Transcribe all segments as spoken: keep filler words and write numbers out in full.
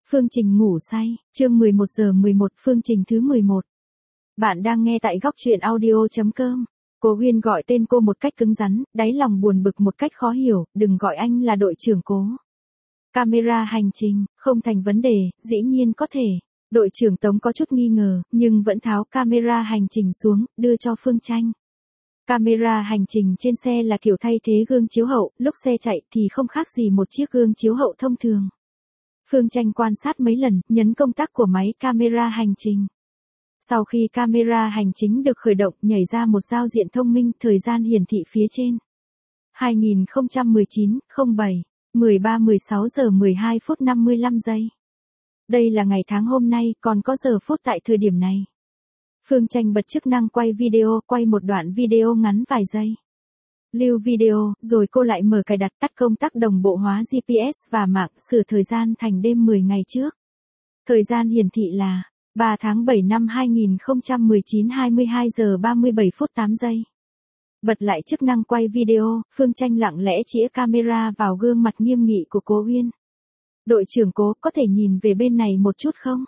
Phương Trình ngủ say, chương mười một giờ mười một, Phương Trình thứ mười một. Bạn đang nghe tại góc truyện audio.com. Cố Huyên gọi tên cô một cách cứng rắn, đáy lòng buồn bực một cách khó hiểu, đừng gọi anh là đội trưởng Cố. Camera hành trình, không thành vấn đề, dĩ nhiên có thể. Đội trưởng Tống có chút nghi ngờ, nhưng vẫn tháo camera hành trình xuống, đưa cho Phương Tranh. Camera hành trình trên xe là kiểu thay thế gương chiếu hậu, lúc xe chạy thì không khác gì một chiếc gương chiếu hậu thông thường. Phương Tranh quan sát mấy lần, nhấn công tắc của máy camera hành trình. Sau khi camera hành chính được khởi động, nhảy ra một giao diện thông minh, thời gian hiển thị phía trên. hai nghìn không trăm mười chín, không bảy, mười ba mười sáu giờ mười hai phút năm mươi lăm giây. Đây là ngày tháng hôm nay, còn có giờ phút tại thời điểm này. Phương Tranh bật chức năng quay video, quay một đoạn video ngắn vài giây. Lưu video, rồi cô lại mở cài đặt tắt công tắc đồng bộ hóa giê pê ét và mạng, sửa thời gian thành đêm mười ngày trước. Thời gian hiển thị là ba tháng bảy năm hai nghìn không trăm mười chín hai mươi hai giờ ba mươi bảy phút tám giây. Bật lại chức năng quay video, Phương Tranh lặng lẽ chĩa camera vào gương mặt nghiêm nghị của Cố Huyên. Đội trưởng Cố, có thể nhìn về bên này một chút không?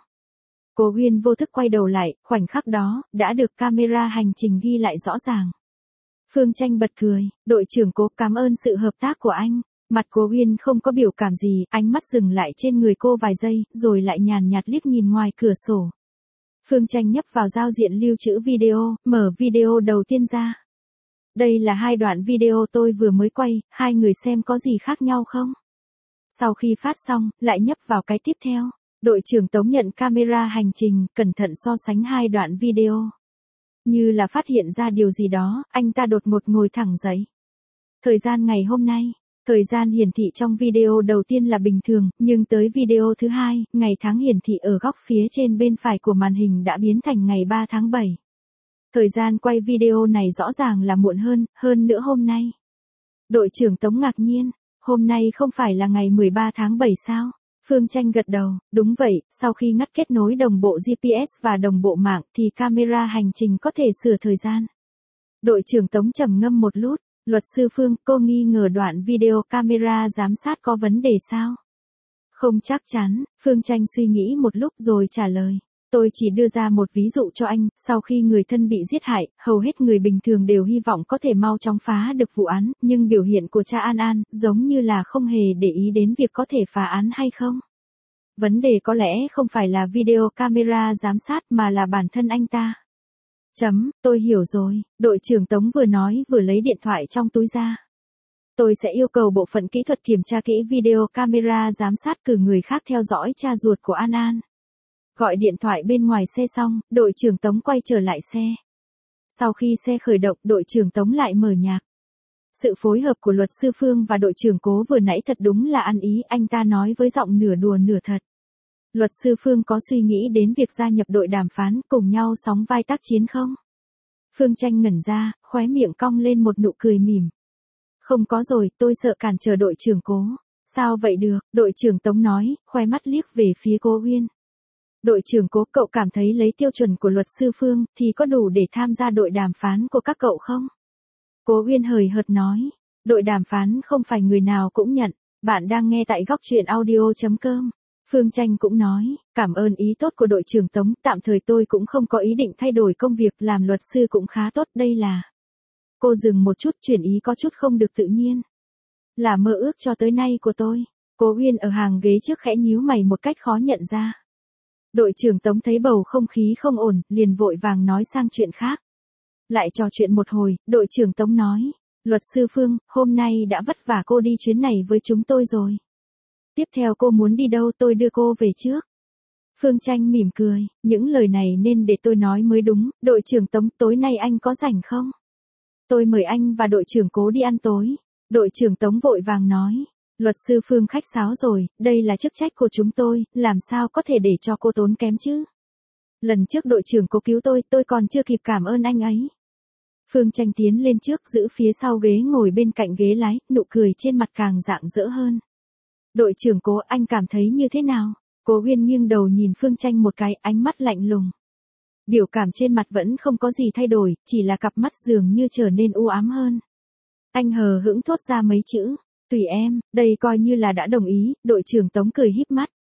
Cố Huyên vô thức quay đầu lại, khoảnh khắc đó, đã được camera hành trình ghi lại rõ ràng. Phương Tranh bật cười, đội trưởng Cố, cảm ơn sự hợp tác của anh. Mặt Cố Huyên không có biểu cảm gì, ánh mắt dừng lại trên người cô vài giây, rồi lại nhàn nhạt liếc nhìn ngoài cửa sổ. Phương Tranh nhấp vào giao diện lưu trữ video, mở video đầu tiên ra. Đây là hai đoạn video tôi vừa mới quay, hai người xem có gì khác nhau không? Sau khi phát xong, lại nhấp vào cái tiếp theo. Đội trưởng Tống nhận camera hành trình, cẩn thận so sánh hai đoạn video. Như là phát hiện ra điều gì đó, anh ta đột ngột ngồi thẳng dậy. Thời gian ngày hôm nay, thời gian hiển thị trong video đầu tiên là bình thường, nhưng tới video thứ hai, ngày tháng hiển thị ở góc phía trên bên phải của màn hình đã biến thành ngày ba tháng bảy. Thời gian quay video này rõ ràng là muộn hơn, hơn nữa hôm nay. Đội trưởng Tống ngạc nhiên, hôm nay không phải là ngày mười ba tháng bảy sao? Phương Tranh gật đầu, đúng vậy, sau khi ngắt kết nối đồng bộ giê pê ét và đồng bộ mạng thì camera hành trình có thể sửa thời gian. Đội trưởng Tống trầm ngâm một lút, luật sư Phương, cô nghi ngờ đoạn video camera giám sát có vấn đề sao? Không chắc chắn, Phương Tranh suy nghĩ một lúc rồi trả lời. Tôi chỉ đưa ra một ví dụ cho anh, sau khi người thân bị giết hại, hầu hết người bình thường đều hy vọng có thể mau chóng phá được vụ án, nhưng biểu hiện của cha An An, giống như là không hề để ý đến việc có thể phá án hay không. Vấn đề có lẽ không phải là video camera giám sát mà là bản thân anh ta. Chấm, tôi hiểu rồi, đội trưởng Tống vừa nói vừa lấy điện thoại trong túi ra. Tôi sẽ yêu cầu bộ phận kỹ thuật kiểm tra kỹ video camera giám sát, cử người khác theo dõi cha ruột của An An. Gọi điện thoại bên ngoài xe xong, đội trưởng Tống quay trở lại xe. Sau khi xe khởi động, đội trưởng Tống lại mở nhạc. Sự phối hợp của luật sư Phương và đội trưởng Cố vừa nãy thật đúng là ăn ý, anh ta nói với giọng nửa đùa nửa thật. Luật sư Phương có suy nghĩ đến việc gia nhập đội đàm phán, cùng nhau sóng vai tác chiến không? Phương Tranh ngẩn ra, khóe miệng cong lên một nụ cười mỉm. Không có rồi, tôi sợ cản trở đội trưởng Cố. Sao vậy được, đội trưởng Tống nói, khóe mắt liếc về phía Cố Huyên. Đội trưởng Cố, cậu cảm thấy lấy tiêu chuẩn của luật sư Phương thì có đủ để tham gia đội đàm phán của các cậu không? Cố Huyên hời hợt nói, đội đàm phán không phải người nào cũng nhận, bạn đang nghe tại góc truyện audio.com. Phương Tranh cũng nói, cảm ơn ý tốt của đội trưởng Tống, tạm thời tôi cũng không có ý định thay đổi công việc, làm luật sư cũng khá tốt, đây là. Cô dừng một chút, chuyển ý có chút không được tự nhiên. Là mơ ước cho tới nay của tôi. Cố Huyên ở hàng ghế trước khẽ nhíu mày một cách khó nhận ra. Đội trưởng Tống thấy bầu không khí không ổn, liền vội vàng nói sang chuyện khác. Lại trò chuyện một hồi, đội trưởng Tống nói, luật sư Phương, hôm nay đã vất vả cô đi chuyến này với chúng tôi rồi. Tiếp theo cô muốn đi đâu, tôi đưa cô về trước. Phương Tranh mỉm cười, những lời này nên để tôi nói mới đúng, đội trưởng Tống, tối nay anh có rảnh không? Tôi mời anh và đội trưởng Cố đi ăn tối. Đội trưởng Tống vội vàng nói, luật sư Phương khách sáo rồi, đây là chức trách của chúng tôi, làm sao có thể để cho cô tốn kém chứ? Lần trước đội trưởng Cố cứu tôi, tôi còn chưa kịp cảm ơn anh ấy. Phương Tranh tiến lên trước, giữ phía sau ghế ngồi bên cạnh ghế lái, nụ cười trên mặt càng rạng rỡ hơn. Đội trưởng Cố, anh cảm thấy như thế nào? Cố Huyên nghiêng đầu nhìn Phương Tranh một cái, ánh mắt lạnh lùng. Biểu cảm trên mặt vẫn không có gì thay đổi, chỉ là cặp mắt dường như trở nên u ám hơn. Anh hờ hững thốt ra mấy chữ, tùy em, đây coi như là đã đồng ý, đội trưởng Tống cười híp mắt.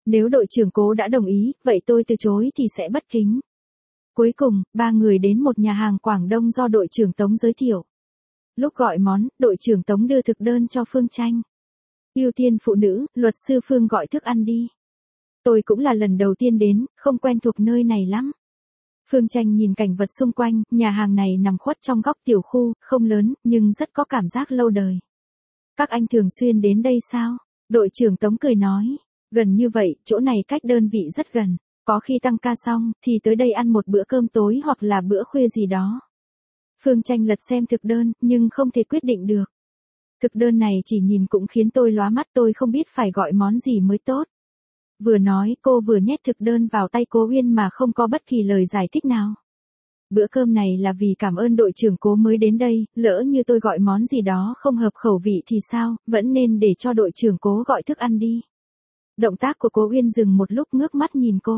Nếu đội trưởng Cố đã đồng ý, vậy tôi từ chối thì sẽ bất kính. Cuối cùng, ba người đến một nhà hàng Quảng Đông do đội trưởng Tống giới thiệu. Lúc gọi món, đội trưởng Tống đưa thực đơn cho Phương Tranh. Ưu tiên phụ nữ, luật sư Phương gọi thức ăn đi. Tôi cũng là lần đầu tiên đến, không quen thuộc nơi này lắm. Phương Tranh nhìn cảnh vật xung quanh, nhà hàng này nằm khuất trong góc tiểu khu, không lớn, nhưng rất có cảm giác lâu đời. Các anh thường xuyên đến đây sao? Đội trưởng Tống cười nói. Gần như vậy, chỗ này cách đơn vị rất gần. Có khi tăng ca xong, thì tới đây ăn một bữa cơm tối hoặc là bữa khuya gì đó. Phương Tranh lật xem thực đơn, nhưng không thể quyết định được. Thực đơn này chỉ nhìn cũng khiến tôi lóa mắt, tôi không biết phải gọi món gì mới tốt. Vừa nói, cô vừa nhét thực đơn vào tay Cố Uyên mà không có bất kỳ lời giải thích nào. Bữa cơm này là vì cảm ơn đội trưởng Cố mới đến đây, lỡ như tôi gọi món gì đó không hợp khẩu vị thì sao, vẫn nên để cho đội trưởng Cố gọi thức ăn đi. Động tác của Cố Uyên dừng một lúc, ngước mắt nhìn cô.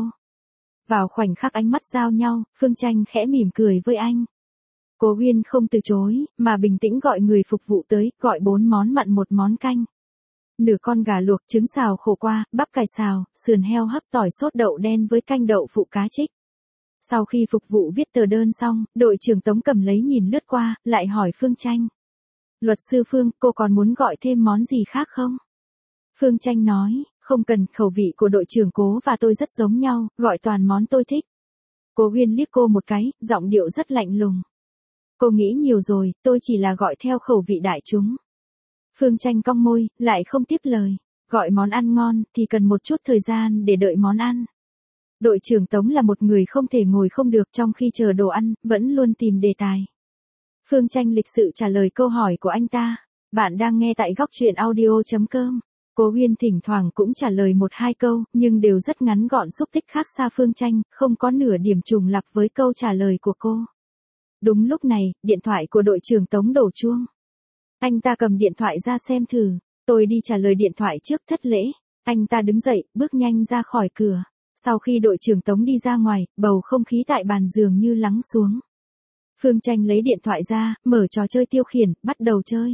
Vào khoảnh khắc ánh mắt giao nhau, Phương Tranh khẽ mỉm cười với anh. Cố Uyên không từ chối, mà bình tĩnh gọi người phục vụ tới, gọi bốn món mặn một món canh. Nửa con gà luộc, trứng xào khổ qua, bắp cải xào, sườn heo hấp tỏi sốt đậu đen với canh đậu phụ cá trích. Sau khi phục vụ viết tờ đơn xong, đội trưởng Tống cầm lấy nhìn lướt qua, lại hỏi Phương Tranh. Luật sư Phương, cô còn muốn gọi thêm món gì khác không? Phương Tranh nói, không cần, khẩu vị của đội trưởng Cố và tôi rất giống nhau, gọi toàn món tôi thích. Cố Uyên liếc cô một cái, giọng điệu rất lạnh lùng. Cô nghĩ nhiều rồi, tôi chỉ là gọi theo khẩu vị đại chúng. Phương Tranh cong môi, lại không tiếp lời. Gọi món ăn ngon, thì cần một chút thời gian để đợi món ăn. Đội trưởng Tống là một người không thể ngồi không được, trong khi chờ đồ ăn, vẫn luôn tìm đề tài. Phương Tranh lịch sự trả lời câu hỏi của anh ta. Bạn đang nghe tại góc truyện audio chấm com. Cố Uyên thỉnh thoảng cũng trả lời một hai câu, nhưng đều rất ngắn gọn, xúc tích khác xa Phương Tranh, không có nửa điểm trùng lặp với câu trả lời của cô. Đúng lúc này, điện thoại của đội trưởng Tống đổ chuông. Anh ta cầm điện thoại ra xem thử. Tôi đi trả lời điện thoại trước, thất lễ. Anh ta đứng dậy, bước nhanh ra khỏi cửa. Sau khi đội trưởng Tống đi ra ngoài, bầu không khí tại bàn dường như lắng xuống. Phương Tranh lấy điện thoại ra, mở trò chơi tiêu khiển, bắt đầu chơi.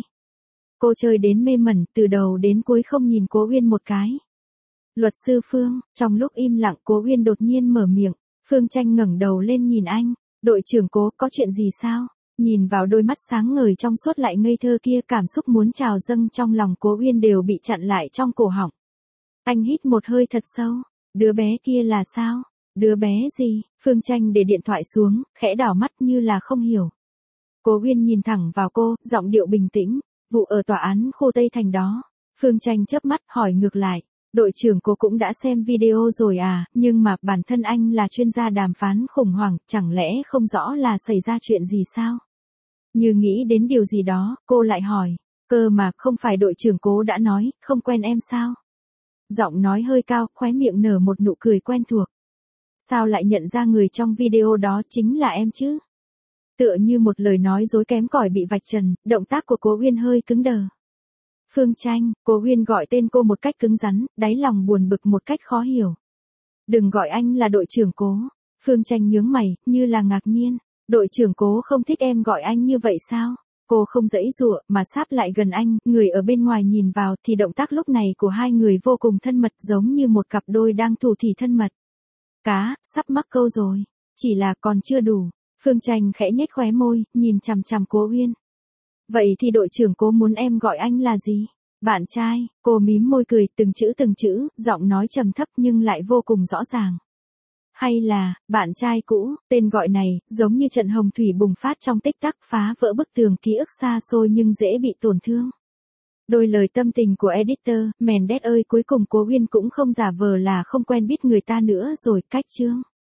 Cô chơi đến mê mẩn, từ đầu đến cuối không nhìn Cố Uyên một cái. Luật sư Phương, trong lúc im lặng Cố Uyên đột nhiên mở miệng. Phương Tranh ngẩng đầu lên nhìn anh. Đội trưởng Cố, có chuyện gì sao? Nhìn vào đôi mắt sáng ngời trong suốt lại ngây thơ kia, cảm xúc muốn trào dâng trong lòng Cố Uyên đều bị chặn lại trong cổ họng. Anh hít một hơi thật sâu. Đứa bé kia là sao? Đứa bé gì? Phương Tranh để điện thoại xuống, khẽ đảo mắt như là không hiểu. Cố Uyên nhìn thẳng vào cô, giọng điệu bình tĩnh. Vụ ở tòa án khu Tây Thành đó. Phương Tranh chớp mắt hỏi ngược lại. Đội trưởng Cố cũng đã xem video rồi à, nhưng mà bản thân anh là chuyên gia đàm phán khủng hoảng, chẳng lẽ không rõ là xảy ra chuyện gì sao? Như nghĩ đến điều gì đó, cô lại hỏi. Cơ mà, không phải đội trưởng Cố đã nói, không quen em sao? Giọng nói hơi cao, khóe miệng nở một nụ cười quen thuộc. Sao lại nhận ra người trong video đó chính là em chứ? Tựa như một lời nói dối kém cỏi bị vạch trần, động tác của Cố Uyên hơi cứng đờ. Phương Tranh, Cố Uyên gọi tên cô một cách cứng rắn, đáy lòng buồn bực một cách khó hiểu. Đừng gọi anh là đội trưởng Cố. Phương Tranh nhướng mày, như là ngạc nhiên. Đội trưởng Cố không thích em gọi anh như vậy sao? Cô không giãy giụa, mà sáp lại gần anh, người ở bên ngoài nhìn vào thì động tác lúc này của hai người vô cùng thân mật, giống như một cặp đôi đang thủ thỉ thân mật. Cá, sắp mắc câu rồi. Chỉ là còn chưa đủ. Phương Tranh khẽ nhếch khóe môi, nhìn chằm chằm Cố Uyên. Vậy thì đội trưởng Cố muốn em gọi anh là gì? Bạn trai. Cô mím môi cười, từng chữ từng chữ, giọng nói trầm thấp nhưng lại vô cùng rõ ràng. Hay là, bạn trai cũ? Tên gọi này, giống như trận hồng thủy bùng phát trong tích tắc, phá vỡ bức tường ký ức xa xôi nhưng dễ bị tổn thương. Đôi lời tâm tình của editor, Mendes ơi, cuối cùng Cố Uyên cũng không giả vờ là không quen biết người ta nữa rồi, cách chương.